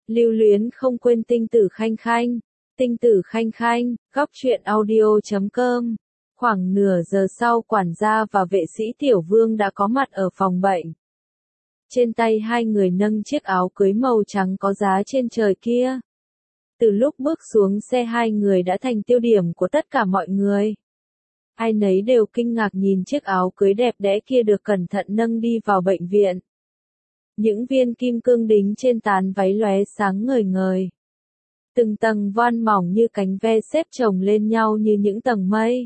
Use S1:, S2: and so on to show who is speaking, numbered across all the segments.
S1: Lưu luyến không quên tinh tử khanh khanh. Tinh tử khanh khanh, góc truyện audio.com. Khoảng nửa giờ sau quản gia và vệ sĩ Tiểu Vương đã có mặt ở phòng bệnh. Trên tay hai người nâng chiếc áo cưới màu trắng có giá trên trời kia. Từ lúc bước xuống xe hai người đã thành tiêu điểm của tất cả mọi người. Ai nấy đều kinh ngạc nhìn chiếc áo cưới đẹp đẽ kia được cẩn thận nâng đi vào bệnh viện. Những viên kim cương đính trên tán váy lóe sáng ngời ngời. Từng tầng voan mỏng như cánh ve xếp chồng lên nhau như những tầng mây.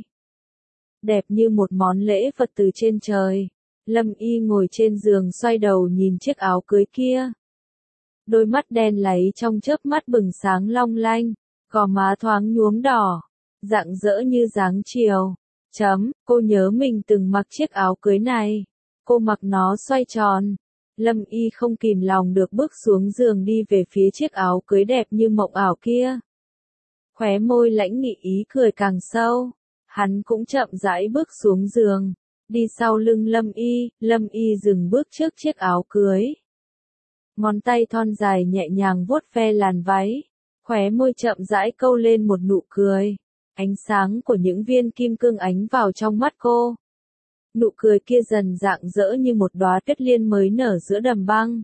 S1: Đẹp như một món lễ vật từ trên trời. Lâm Y ngồi trên giường xoay đầu nhìn chiếc áo cưới kia. Đôi mắt đen láy trong chớp mắt bừng sáng long lanh, gò má thoáng nhuốm đỏ, rạng rỡ như dáng chiều. Cô nhớ mình từng mặc chiếc áo cưới này. Cô mặc nó xoay tròn. Lâm Y không kìm lòng được bước xuống giường đi về phía chiếc áo cưới đẹp như mộng ảo kia. Khóe môi lãnh nghị ý cười càng sâu. Hắn cũng chậm rãi bước xuống giường, đi sau lưng Lâm Y dừng bước trước chiếc áo cưới. Ngón tay thon dài nhẹ nhàng vuốt ve làn váy, khóe môi chậm rãi câu lên một nụ cười. Ánh sáng của những viên kim cương ánh vào trong mắt cô. Nụ cười kia dần rạng rỡ như một đóa tuyết liên mới nở giữa đầm băng.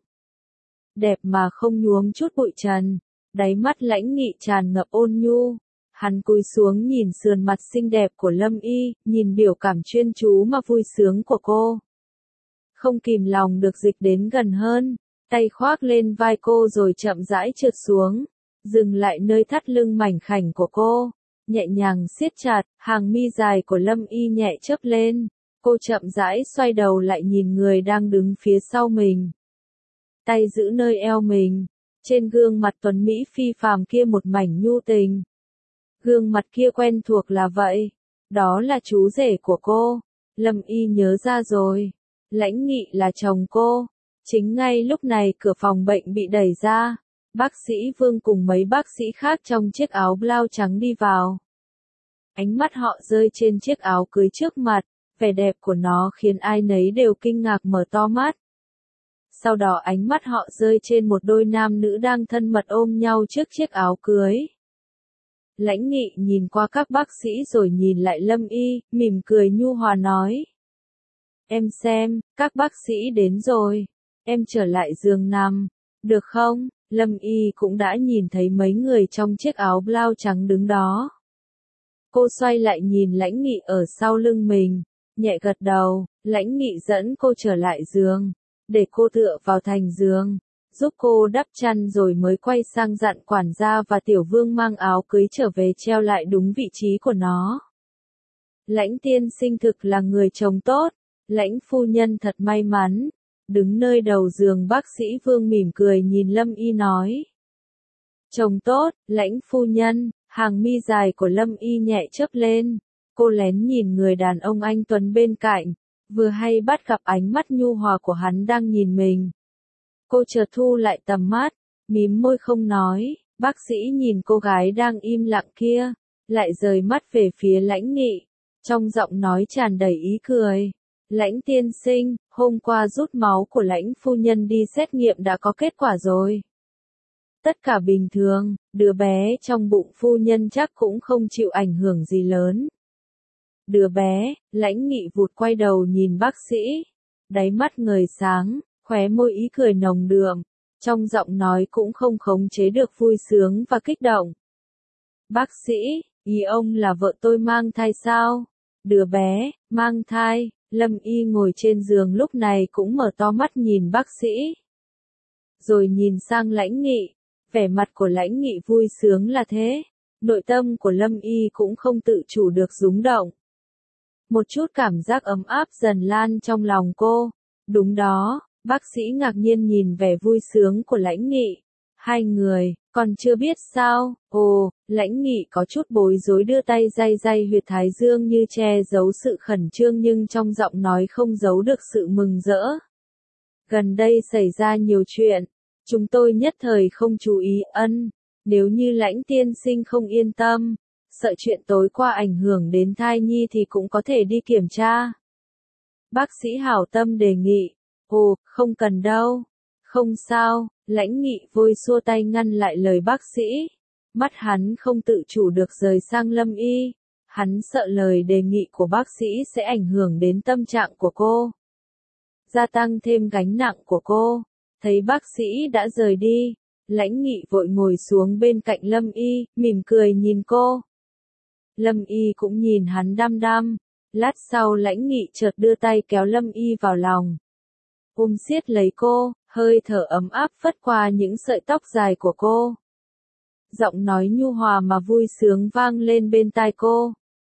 S1: Đẹp mà không nhuốm chút bụi trần, đáy mắt lãnh nghị tràn ngập ôn nhu. Hắn cúi xuống nhìn sườn mặt xinh đẹp của Lâm Y, nhìn biểu cảm chuyên chú mà vui sướng của cô. Không kìm lòng được dịch đến gần hơn, tay khoác lên vai cô rồi chậm rãi trượt xuống, dừng lại nơi thắt lưng mảnh khảnh của cô, nhẹ nhàng siết chặt, hàng mi dài của Lâm Y nhẹ chớp lên. Cô chậm rãi xoay đầu lại nhìn người đang đứng phía sau mình. Tay giữ nơi eo mình, trên gương mặt tuấn mỹ phi phàm kia một mảnh nhu tình. Gương mặt kia quen thuộc là vậy, đó là chú rể của cô. Lâm Y nhớ ra rồi, lãnh nghị là chồng cô. Chính ngay lúc này cửa phòng bệnh bị đẩy ra, bác sĩ Vương cùng mấy bác sĩ khác trong chiếc áo blau trắng đi vào. Ánh mắt họ rơi trên chiếc áo cưới trước mặt, vẻ đẹp của nó khiến ai nấy đều kinh ngạc mở to mắt. Sau đó ánh mắt họ rơi trên một đôi nam nữ đang thân mật ôm nhau trước chiếc áo cưới. Lãnh nghị nhìn qua các bác sĩ rồi nhìn lại Lâm Y, mỉm cười nhu hòa nói. Em xem, các bác sĩ đến rồi, em trở lại giường nằm, được không? Lâm Y cũng đã nhìn thấy mấy người trong chiếc áo blau trắng đứng đó. Cô xoay lại nhìn lãnh nghị ở sau lưng mình, nhẹ gật đầu, lãnh nghị dẫn cô trở lại giường, để cô tựa vào thành giường, giúp cô đắp chăn rồi mới quay sang dặn quản gia và Tiểu Vương mang áo cưới trở về treo lại đúng vị trí của nó. Lãnh tiên sinh thực là người chồng tốt, lãnh phu nhân thật may mắn. Đứng nơi đầu giường bác sĩ Vương mỉm cười nhìn Lâm Y nói. Chồng tốt, lãnh phu nhân, hàng mi dài của Lâm Y nhẹ chớp lên. Cô lén nhìn người đàn ông anh tuấn bên cạnh, vừa hay bắt gặp ánh mắt nhu hòa của hắn đang nhìn mình. Cô chợt thu lại tầm mắt, mím môi không nói. Bác sĩ nhìn cô gái đang im lặng kia, lại rời mắt về phía lãnh nghị, trong giọng nói tràn đầy ý cười. Lãnh tiên sinh, hôm qua rút máu của lãnh phu nhân đi xét nghiệm đã có kết quả rồi. Tất cả bình thường, đứa bé trong bụng phu nhân chắc cũng không chịu ảnh hưởng gì lớn. Đứa bé, lãnh nghị vụt quay đầu nhìn bác sĩ, đáy mắt ngời sáng, khóe môi ý cười nồng đượm, trong giọng nói cũng không khống chế được vui sướng và kích động. Bác sĩ, ý ông là vợ tôi mang thai sao? Đứa bé, mang thai. Lâm Y ngồi trên giường lúc này cũng mở to mắt nhìn bác sĩ. Rồi nhìn sang lãnh nghị, vẻ mặt của lãnh nghị vui sướng là thế. Nội tâm của Lâm Y cũng không tự chủ được rung động. Một chút cảm giác ấm áp dần lan trong lòng cô. Đúng đó, bác sĩ ngạc nhiên nhìn vẻ vui sướng của lãnh nghị. Hai người, còn chưa biết sao? Ồ, lãnh nghị có chút bối rối đưa tay day day huyệt thái dương như che giấu sự khẩn trương nhưng trong giọng nói không giấu được sự mừng rỡ. Gần đây xảy ra nhiều chuyện, chúng tôi nhất thời không chú ý nếu như lãnh tiên sinh không yên tâm, sợ chuyện tối qua ảnh hưởng đến thai nhi thì cũng có thể đi kiểm tra. Bác sĩ hảo tâm đề nghị, ồ, không cần đâu. Không sao, Lãnh Nghị vội xua tay ngăn lại lời bác sĩ. Mắt hắn không tự chủ được rời sang Lâm Y. Hắn sợ lời đề nghị của bác sĩ sẽ ảnh hưởng đến tâm trạng của cô, gia tăng thêm gánh nặng của cô. Thấy bác sĩ đã rời đi, Lãnh Nghị vội ngồi xuống bên cạnh Lâm Y, mỉm cười nhìn cô. Lâm Y cũng nhìn hắn đăm đăm. Lát sau Lãnh Nghị chợt đưa tay kéo Lâm Y vào lòng, ôm siết lấy cô, hơi thở ấm áp phất qua những sợi tóc dài của cô. Giọng nói nhu hòa mà vui sướng vang lên bên tai cô.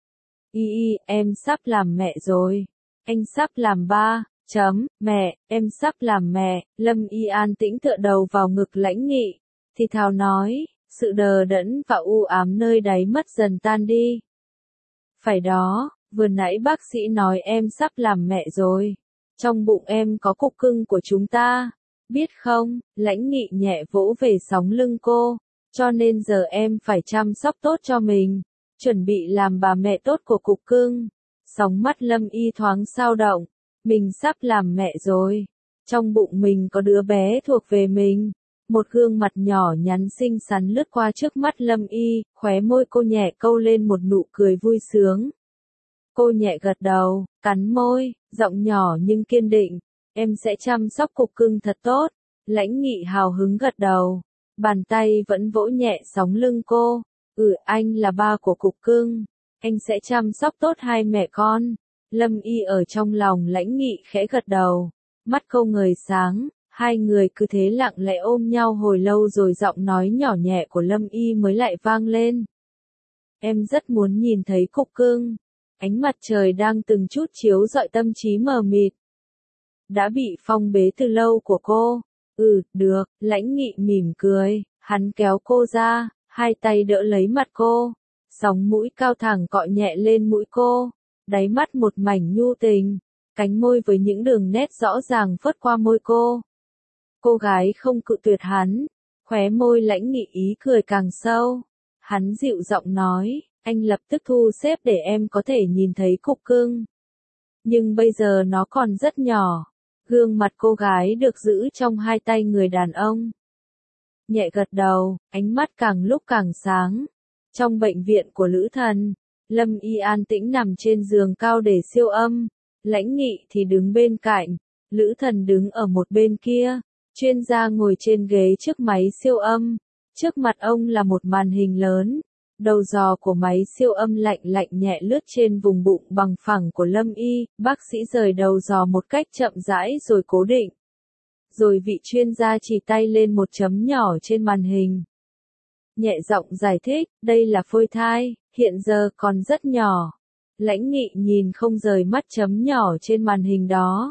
S1: Y, em sắp làm mẹ rồi. Anh sắp làm ba. Mẹ, em sắp làm mẹ. Lâm Y an tĩnh tựa đầu vào ngực Lãnh Nghị, thì thào nói, sự đờ đẫn và u ám nơi đáy mắt dần tan đi. Phải đó, vừa nãy bác sĩ nói em sắp làm mẹ rồi. Trong bụng em có cục cưng của chúng ta. Biết không, Lãnh Nghị nhẹ vỗ về sóng lưng cô. Cho nên giờ em phải chăm sóc tốt cho mình, chuẩn bị làm bà mẹ tốt của cục cưng. Sóng mắt Lâm Y thoáng dao động. Mình sắp làm mẹ rồi. Trong bụng mình có đứa bé thuộc về mình. Một gương mặt nhỏ nhắn xinh xắn lướt qua trước mắt Lâm Y, khóe môi cô nhẹ câu lên một nụ cười vui sướng. Cô nhẹ gật đầu, cắn môi, giọng nhỏ nhưng kiên định. Em sẽ chăm sóc cục cưng thật tốt. Lãnh Nghị hào hứng gật đầu. Bàn tay vẫn vỗ nhẹ sóng lưng cô. Anh là ba của cục cưng. Anh sẽ chăm sóc tốt hai mẹ con. Lâm Y ở trong lòng Lãnh Nghị khẽ gật đầu. Mắt cô ngời sáng. Hai người cứ thế lặng lẽ ôm nhau hồi lâu rồi giọng nói nhỏ nhẹ của Lâm Y mới lại vang lên. Em rất muốn nhìn thấy cục cưng. Ánh mặt trời đang từng chút chiếu rọi tâm trí mờ mịt. Đã bị phong bế từ lâu của cô. Được, Lãnh Nghị mỉm cười, hắn kéo cô ra, hai tay đỡ lấy mặt cô. Sóng mũi cao thẳng cọ nhẹ lên mũi cô, đáy mắt một mảnh nhu tình, cánh môi với những đường nét rõ ràng phớt qua môi cô. Cô gái không cự tuyệt hắn, khóe môi Lãnh Nghị ý cười càng sâu. Hắn dịu giọng nói, anh lập tức thu xếp để em có thể nhìn thấy cục cưng. Nhưng bây giờ nó còn rất nhỏ. Gương mặt cô gái được giữ trong hai tay người đàn ông. Nhẹ gật đầu, ánh mắt càng lúc càng sáng. Trong bệnh viện của Lữ Thần, Lâm Y an tĩnh nằm trên giường cao để siêu âm. Lãnh Nghị thì đứng bên cạnh, Lữ Thần đứng ở một bên kia. Chuyên gia ngồi trên ghế trước máy siêu âm. Trước mặt ông là một màn hình lớn. Đầu giò của máy siêu âm lạnh lạnh nhẹ lướt trên vùng bụng bằng phẳng của Lâm Y, bác sĩ rời đầu giò một cách chậm rãi rồi cố định. Rồi vị chuyên gia chỉ tay lên một chấm nhỏ trên màn hình. Nhẹ giọng giải thích, đây là phôi thai, hiện giờ còn rất nhỏ. Lãnh Nghị nhìn không rời mắt chấm nhỏ trên màn hình đó.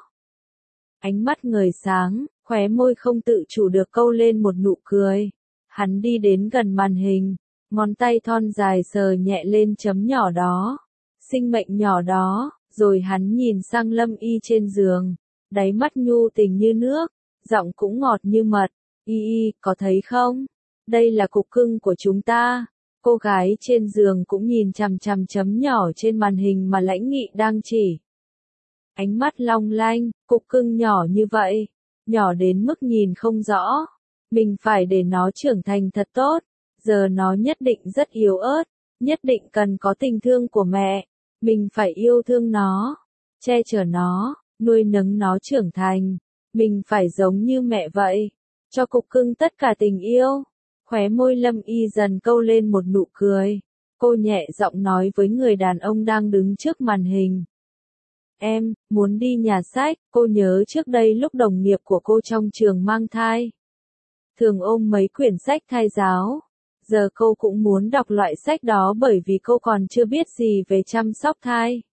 S1: Ánh mắt ngời sáng, khóe môi không tự chủ được câu lên một nụ cười. Hắn đi đến gần màn hình. Ngón tay thon dài sờ nhẹ lên chấm nhỏ đó, sinh mệnh nhỏ đó, rồi hắn nhìn sang Lâm Y trên giường, đáy mắt nhu tình như nước, giọng cũng ngọt như mật. Y, có thấy không? Đây là cục cưng của chúng ta. Cô gái trên giường cũng nhìn chằm chằm chấm nhỏ trên màn hình mà Lãnh Nghị đang chỉ. Ánh mắt long lanh, cục cưng nhỏ như vậy, nhỏ đến mức nhìn không rõ. Mình phải để nó trưởng thành thật tốt. Giờ nó nhất định rất yếu ớt, nhất định cần có tình thương của mẹ. Mình phải yêu thương nó, che chở nó, nuôi nấng nó trưởng thành. Mình phải giống như mẹ vậy, cho cục cưng tất cả tình yêu. Khóe môi Lâm Y dần câu lên một nụ cười. Cô nhẹ giọng nói với người đàn ông đang đứng trước màn hình. Em, muốn đi nhà sách, cô nhớ trước đây lúc đồng nghiệp của cô trong trường mang thai. Thường ôm mấy quyển sách thai giáo. Giờ cô cũng muốn đọc loại sách đó bởi vì cô còn chưa biết gì về chăm sóc thai.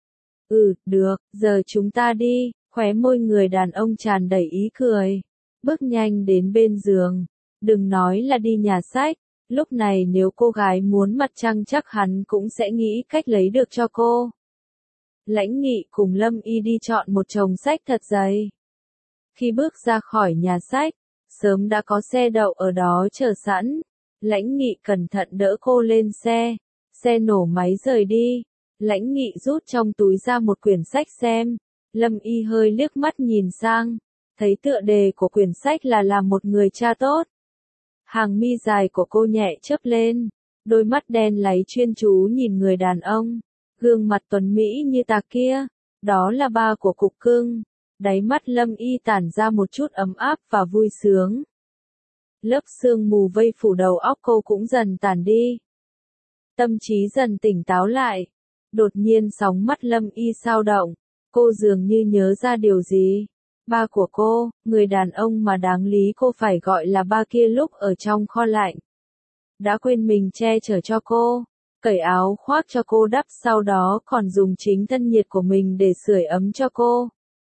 S1: Được, giờ chúng ta đi, khóe môi người đàn ông tràn đầy ý cười. Bước nhanh đến bên giường. Đừng nói là đi nhà sách, lúc này nếu cô gái muốn mặt trăng chắc hắn cũng sẽ nghĩ cách lấy được cho cô. Lãnh Nghị cùng Lâm Y đi chọn một chồng sách thật dày. Khi bước ra khỏi nhà sách, sớm đã có xe đậu ở đó chờ sẵn. Lãnh Nghị cẩn thận đỡ cô lên xe. Xe nổ máy rời đi. Lãnh Nghị rút trong túi ra một quyển sách xem. Lâm Y hơi liếc mắt nhìn sang. thấy tựa đề của quyển sách là làm một người cha tốt. Hàng mi dài của cô nhẹ chớp lên, đôi mắt đen láy chuyên chú nhìn người đàn ông, gương mặt tuấn mỹ như tạc kia, đó là ba của cục cưng. Đáy mắt Lâm Y tản ra một chút ấm áp và vui sướng. Lớp sương mù vây phủ đầu óc cô cũng dần tàn đi. Tâm trí dần tỉnh táo lại. Đột nhiên sóng mắt Lâm Y xao động, cô dường như nhớ ra điều gì. Ba của cô, người đàn ông mà đáng lý cô phải gọi là ba kia lúc ở trong kho lạnh, đã quên mình che chở cho cô, cởi áo khoác cho cô đắp, sau đó còn dùng chính thân nhiệt của mình để sưởi ấm cho cô.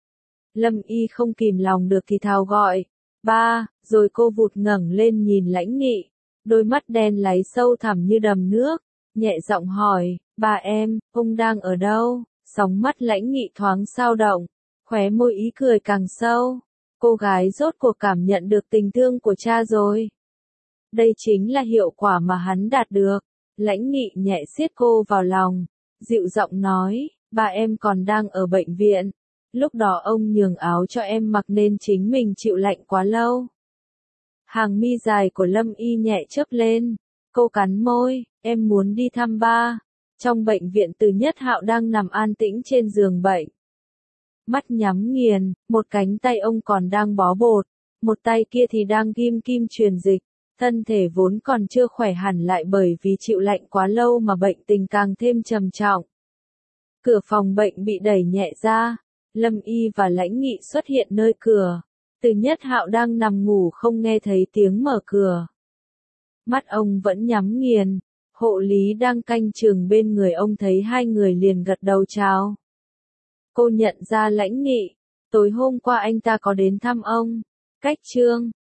S1: Lâm Y không kìm lòng được thì thào gọi, ba, rồi cô vụt ngẩng lên nhìn Lãnh Nghị, đôi mắt đen láy sâu thẳm như đầm nước, nhẹ giọng hỏi, ba em, ông đang ở đâu? Sóng mắt Lãnh Nghị thoáng xao động, khóe môi ý cười càng sâu, cô gái rốt cuộc cảm nhận được tình thương của cha rồi. Đây chính là hiệu quả mà hắn đạt được. Lãnh Nghị nhẹ siết cô vào lòng, dịu giọng nói, ba em còn đang ở bệnh viện. Lúc đó ông nhường áo cho em mặc nên chính mình chịu lạnh quá lâu. Hàng mi dài của Lâm Y nhẹ chớp lên, cô cắn môi, em muốn đi thăm ba. Trong bệnh viện Từ Nhất Hạo đang nằm an tĩnh trên giường bệnh. Mắt nhắm nghiền, một cánh tay ông còn đang bó bột, một tay kia thì đang ghim kim truyền dịch. Thân thể vốn còn chưa khỏe hẳn lại bởi vì chịu lạnh quá lâu mà bệnh tình càng thêm trầm trọng. Cửa phòng bệnh bị đẩy nhẹ ra, Lâm Y và Lãnh Nghị xuất hiện nơi cửa. Từ Nhất Hạo đang nằm ngủ không nghe thấy tiếng mở cửa. Mắt ông vẫn nhắm nghiền, hộ lý đang canh chừng bên người ông thấy hai người liền gật đầu chào. Cô nhận ra Lãnh Nghị, tối hôm qua anh ta có đến thăm ông. Cách chương